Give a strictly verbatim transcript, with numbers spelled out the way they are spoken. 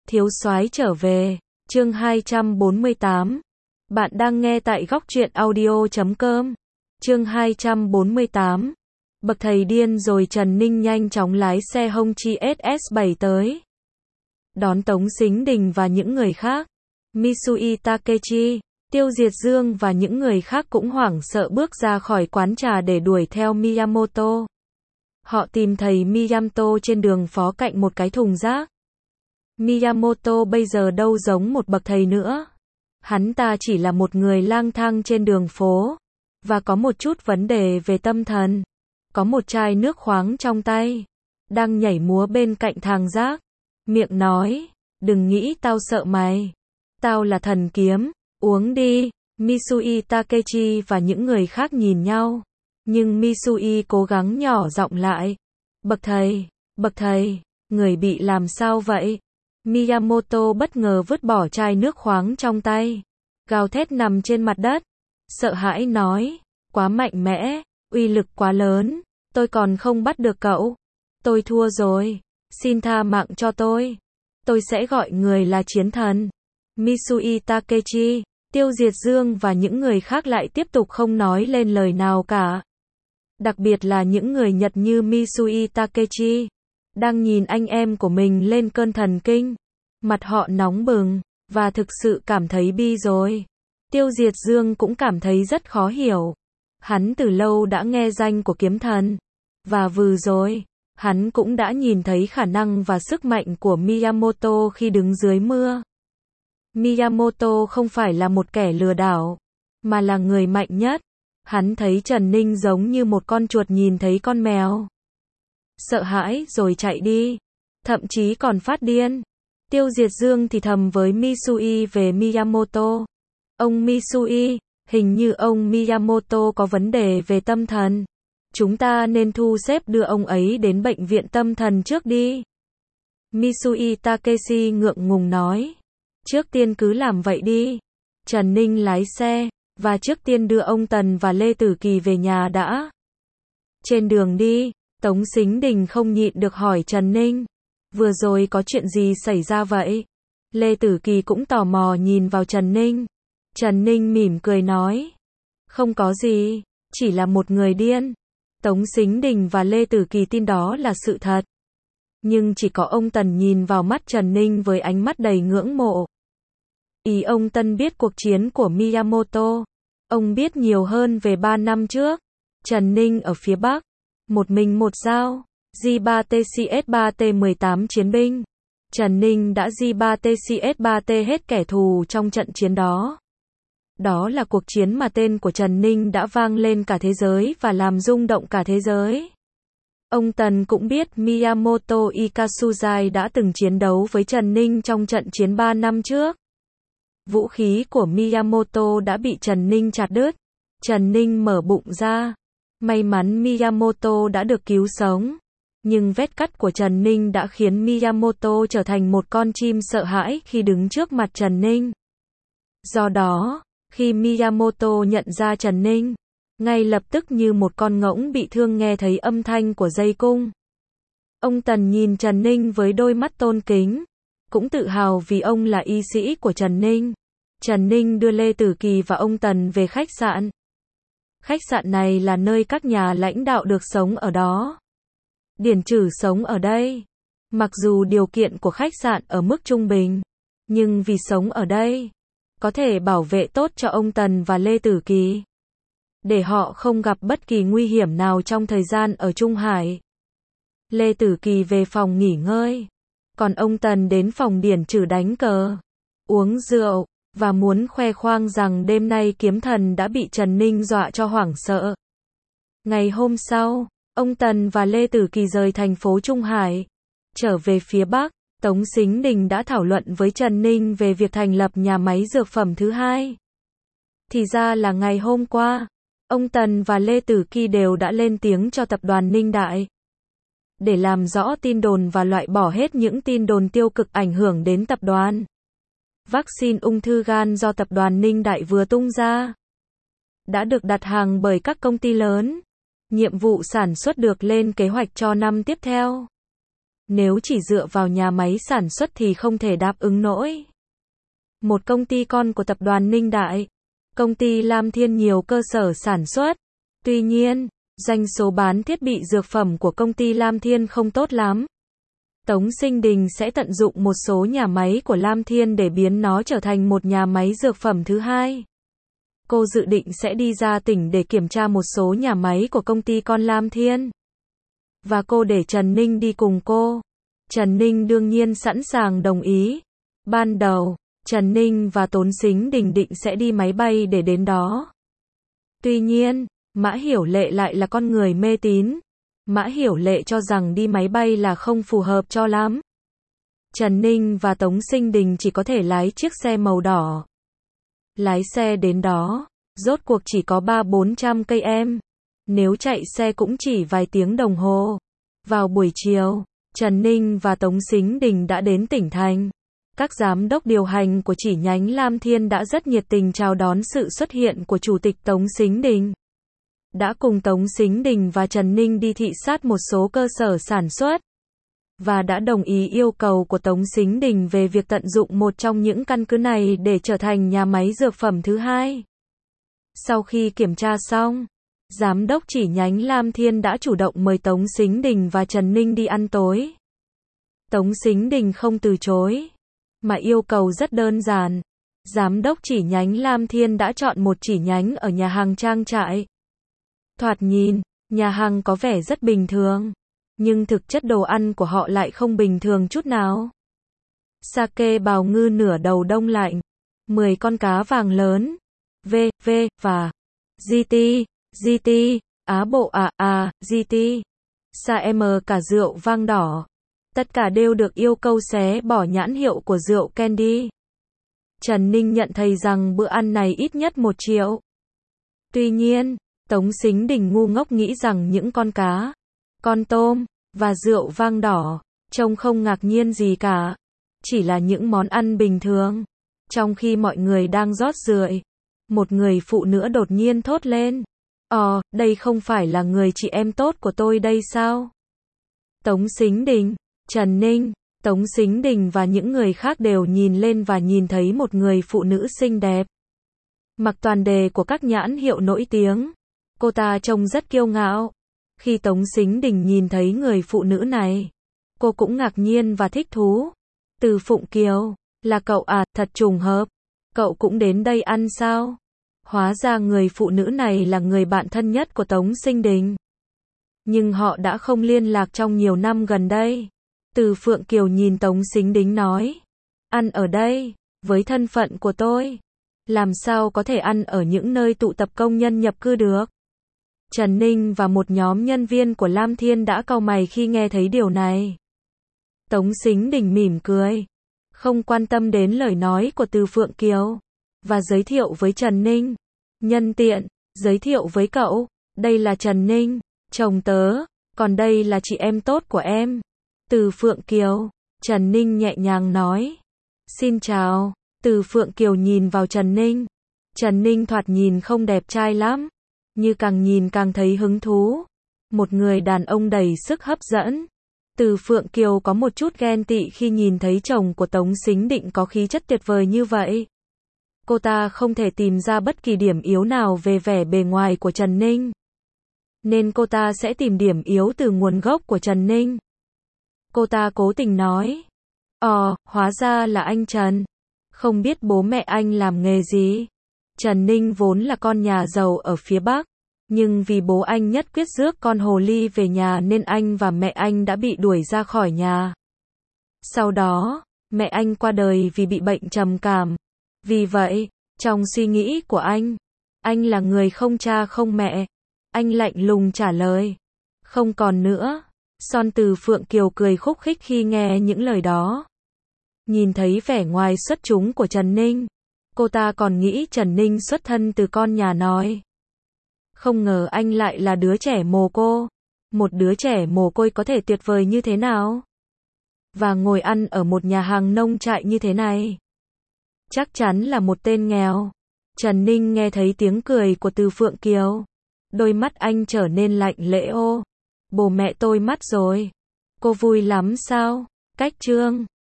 Thiếu soái trở về, chương hai trăm bốn mươi tám. Bạn đang nghe tại góc truyện audio chấm com. Chương hai trăm bốn mươi tám. Bậc thầy điên rồi. Trần Ninh nhanh chóng lái xe Hongqi ét ét bảy tới. Đón Tống Sính Đình và những người khác. Misui Takechi, Tiêu Diệt Dương và những người khác cũng hoảng sợ bước ra khỏi quán trà để đuổi theo Miyamoto. Họ tìm thầy Miyamoto trên đường phố cạnh một cái thùng rác. Miyamoto bây giờ đâu giống một bậc thầy nữa. Hắn ta chỉ là một người lang thang trên đường phố, và có một chút vấn đề về tâm thần. Có một chai nước khoáng trong tay, đang nhảy múa bên cạnh thang rác. Miệng nói, đừng nghĩ tao sợ mày. Tao là thần kiếm, uống đi. Misui Takechi và những người khác nhìn nhau. Nhưng Misui cố gắng nhỏ giọng lại. Bậc thầy, bậc thầy, người bị làm sao vậy? Miyamoto bất ngờ vứt bỏ chai nước khoáng trong tay, gào thét nằm trên mặt đất, sợ hãi nói, quá mạnh mẽ, uy lực quá lớn, tôi còn không bắt được cậu. Tôi thua rồi, xin tha mạng cho tôi. Tôi sẽ gọi người là chiến thần. Misui Takechi, Tiêu Diệt Dương và những người khác lại tiếp tục không nói lên lời nào cả. Đặc biệt là những người Nhật như Misui Takechi, đang nhìn anh em của mình lên cơn thần kinh. Mặt họ nóng bừng, và thực sự cảm thấy bi rồi. Tiêu Diệt Dương cũng cảm thấy rất khó hiểu. Hắn từ lâu đã nghe danh của kiếm thần. Và vừa rồi, hắn cũng đã nhìn thấy khả năng và sức mạnh của Miyamoto khi đứng dưới mưa. Miyamoto không phải là một kẻ lừa đảo, mà là người mạnh nhất. Hắn thấy Trần Ninh giống như một con chuột nhìn thấy con mèo. Sợ hãi rồi chạy đi, thậm chí còn phát điên. Tiêu Diệt Dương thì thầm với Misui về Miyamoto. Ông Misui, hình như ông Miyamoto có vấn đề về tâm thần. Chúng ta nên thu xếp đưa ông ấy đến bệnh viện tâm thần trước đi. Misui Takeshi ngượng ngùng nói. Trước tiên cứ làm vậy đi. Trần Ninh lái xe, và trước tiên đưa ông Tần và Lê Tử Kỳ về nhà đã. Trên đường đi, Tống Sính Đình không nhịn được hỏi Trần Ninh. Vừa rồi có chuyện gì xảy ra vậy? Lê Tử Kỳ cũng tò mò nhìn vào Trần Ninh. Trần Ninh mỉm cười nói. Không có gì, chỉ là một người điên. Tống Sính Đình và Lê Tử Kỳ tin đó là sự thật. Nhưng chỉ có ông Tần nhìn vào mắt Trần Ninh với ánh mắt đầy ngưỡng mộ. Ý ông Tân biết cuộc chiến của Miyamoto. Ông biết nhiều hơn về ba năm trước. Trần Ninh ở phía Bắc, một mình một dao, G ba T C S ba T mười tám chiến binh. Trần Ninh đã G ba T C S ba T hết kẻ thù trong trận chiến đó. Đó là cuộc chiến mà tên của Trần Ninh đã vang lên cả thế giới và làm rung động cả thế giới. Ông Tần cũng biết Miyamoto Ikasuzai đã từng chiến đấu với Trần Ninh trong trận chiến ba năm trước. Vũ khí của Miyamoto đã bị Trần Ninh chặt đứt. Trần Ninh mở bụng ra. May mắn Miyamoto đã được cứu sống. Nhưng vết cắt của Trần Ninh đã khiến Miyamoto trở thành một con chim sợ hãi khi đứng trước mặt Trần Ninh. Do đó, khi Miyamoto nhận ra Trần Ninh, ngay lập tức như một con ngỗng bị thương nghe thấy âm thanh của dây cung. Ông Tần nhìn Trần Ninh với đôi mắt tôn kính, cũng tự hào vì ông là y sĩ của Trần Ninh. Trần Ninh đưa Lê Tử Kỳ và ông Tần về khách sạn. Khách sạn này là nơi các nhà lãnh đạo được sống ở đó. Điển Trử sống ở đây. Mặc dù điều kiện của khách sạn ở mức trung bình, nhưng vì sống ở đây, có thể bảo vệ tốt cho ông Tần và Lê Tử Kỳ, để họ không gặp bất kỳ nguy hiểm nào trong thời gian ở Trung Hải. Lê Tử Kỳ về phòng nghỉ ngơi, còn ông Tần đến phòng Điển Trử đánh cờ, uống rượu, và muốn khoe khoang rằng đêm nay kiếm thần đã bị Trần Ninh dọa cho hoảng sợ. Ngày hôm sau, ông Tần và Lê Tử Kỳ rời thành phố Trung Hải, trở về phía Bắc. Tống Sính Đình đã thảo luận với Trần Ninh về việc thành lập nhà máy dược phẩm thứ hai. Thì ra là ngày hôm qua, ông Tần và Lê Tử Kỳ đều đã lên tiếng cho tập đoàn Ninh Đại, để làm rõ tin đồn và loại bỏ hết những tin đồn tiêu cực ảnh hưởng đến tập đoàn. Vaccine ung thư gan do tập đoàn Ninh Đại vừa tung ra, đã được đặt hàng bởi các công ty lớn. Nhiệm vụ sản xuất được lên kế hoạch cho năm tiếp theo. Nếu chỉ dựa vào nhà máy sản xuất thì không thể đáp ứng nổi. Một công ty con của tập đoàn Ninh Đại, công ty Lam Thiên nhiều cơ sở sản xuất. Tuy nhiên, doanh số bán thiết bị dược phẩm của công ty Lam Thiên không tốt lắm. Tống Sinh Đình sẽ tận dụng một số nhà máy của Lam Thiên để biến nó trở thành một nhà máy dược phẩm thứ hai. Cô dự định sẽ đi ra tỉnh để kiểm tra một số nhà máy của công ty con Lam Thiên. Và cô để Trần Ninh đi cùng cô. Trần Ninh đương nhiên sẵn sàng đồng ý. Ban đầu, Trần Ninh và Tống Sính Đình định sẽ đi máy bay để đến đó. Tuy nhiên, Mã Hiểu Lệ lại là con người mê tín. Mã Hiểu Lệ cho rằng đi máy bay là không phù hợp cho lắm. Trần Ninh và Tống Sinh Đình chỉ có thể lái chiếc xe màu đỏ. Lái xe đến đó, rốt cuộc chỉ có ba bốn trăm cây em. Nếu chạy xe cũng chỉ vài tiếng đồng hồ. Vào buổi chiều, Trần Ninh và Tống Sính Đình đã đến tỉnh thành. Các giám đốc điều hành của chi nhánh Lam Thiên đã rất nhiệt tình chào đón sự xuất hiện của Chủ tịch Tống Sính Đình. Đã cùng Tống Sính Đình và Trần Ninh đi thị sát một số cơ sở sản xuất. Và đã đồng ý yêu cầu của Tống Sính Đình về việc tận dụng một trong những căn cứ này để trở thành nhà máy dược phẩm thứ hai. Sau khi kiểm tra xong, giám đốc chi nhánh Lam Thiên đã chủ động mời Tống Sính Đình và Trần Ninh đi ăn tối. Tống Sính Đình không từ chối, mà yêu cầu rất đơn giản. Giám đốc chi nhánh Lam Thiên đã chọn một chi nhánh ở nhà hàng trang trại. Thoạt nhìn, nhà hàng có vẻ rất bình thường, nhưng thực chất đồ ăn của họ lại không bình thường chút nào. Sake bào ngư nửa đầu đông lạnh, mười con cá vàng lớn, V, V, và giê tê, giê tê, Á bộ à à, giê tê, Sa M cả rượu vang đỏ. Tất cả đều được yêu cầu xé bỏ nhãn hiệu của rượu Candy. Trần Ninh nhận thấy rằng bữa ăn này ít nhất một triệu. Tuy nhiên, Tống Sính Đình ngu ngốc nghĩ rằng những con cá, con tôm, và rượu vang đỏ, trông không ngạc nhiên gì cả. Chỉ là những món ăn bình thường. Trong khi mọi người đang rót rượu, một người phụ nữ đột nhiên thốt lên. Ồ, đây không phải là người chị em tốt của tôi đây sao? Tống Sính Đình, Trần Ninh, Tống Sính Đình và những người khác đều nhìn lên và nhìn thấy một người phụ nữ xinh đẹp. Mặc toàn đề của các nhãn hiệu nổi tiếng. Cô ta trông rất kiêu ngạo. Khi Tống Sính Đình nhìn thấy người phụ nữ này, cô cũng ngạc nhiên và thích thú. Từ Phụng Kiều, là cậu à, thật trùng hợp. Cậu cũng đến đây ăn sao? Hóa ra người phụ nữ này là người bạn thân nhất của Tống Sinh Đình. Nhưng họ đã không liên lạc trong nhiều năm gần đây. Từ Phượng Kiều nhìn Tống Sính Đình nói. Ăn ở đây, với thân phận của tôi, làm sao có thể ăn ở những nơi tụ tập công nhân nhập cư được? Trần Ninh và một nhóm nhân viên của Lam Thiên đã cau mày khi nghe thấy điều này. Tống Sính Đình mỉm cười, không quan tâm đến lời nói của Từ Phượng Kiều, và giới thiệu với Trần Ninh. Nhân tiện, giới thiệu với cậu, đây là Trần Ninh, chồng tớ, còn đây là chị em tốt của em. Từ Phượng Kiều, Trần Ninh nhẹ nhàng nói. Xin chào. Từ Phượng Kiều nhìn vào Trần Ninh. Trần Ninh thoạt nhìn không đẹp trai lắm, như càng nhìn càng thấy hứng thú. Một người đàn ông đầy sức hấp dẫn. Từ Phượng Kiều có một chút ghen tị khi nhìn thấy chồng của Tống Sính Định có khí chất tuyệt vời như vậy. Cô ta không thể tìm ra bất kỳ điểm yếu nào về vẻ bề ngoài của Trần Ninh. Nên cô ta sẽ tìm điểm yếu từ nguồn gốc của Trần Ninh. Cô ta cố tình nói. Ồ, hóa ra là anh Trần. Không biết bố mẹ anh làm nghề gì? Trần Ninh vốn là con nhà giàu ở phía Bắc. Nhưng vì bố anh nhất quyết rước con hồ ly về nhà nên anh và mẹ anh đã bị đuổi ra khỏi nhà. Sau đó, mẹ anh qua đời vì bị bệnh trầm cảm. Vì vậy, trong suy nghĩ của anh, anh là người không cha không mẹ. Anh lạnh lùng trả lời. Không còn nữa. Son Từ Phượng Kiều cười khúc khích khi nghe những lời đó. Nhìn thấy vẻ ngoài xuất chúng của Trần Ninh, cô ta còn nghĩ Trần Ninh xuất thân từ con nhà nói. Không ngờ anh lại là đứa trẻ mồ cô. Một đứa trẻ mồ côi có thể tuyệt vời như thế nào? Và ngồi ăn ở một nhà hàng nông trại như thế này. Chắc chắn là một tên nghèo. Trần Ninh nghe thấy tiếng cười của Từ Phượng Kiều. Đôi mắt anh trở nên lạnh lẽo. Ô, bố mẹ tôi mất rồi. Cô vui lắm sao? Cách chương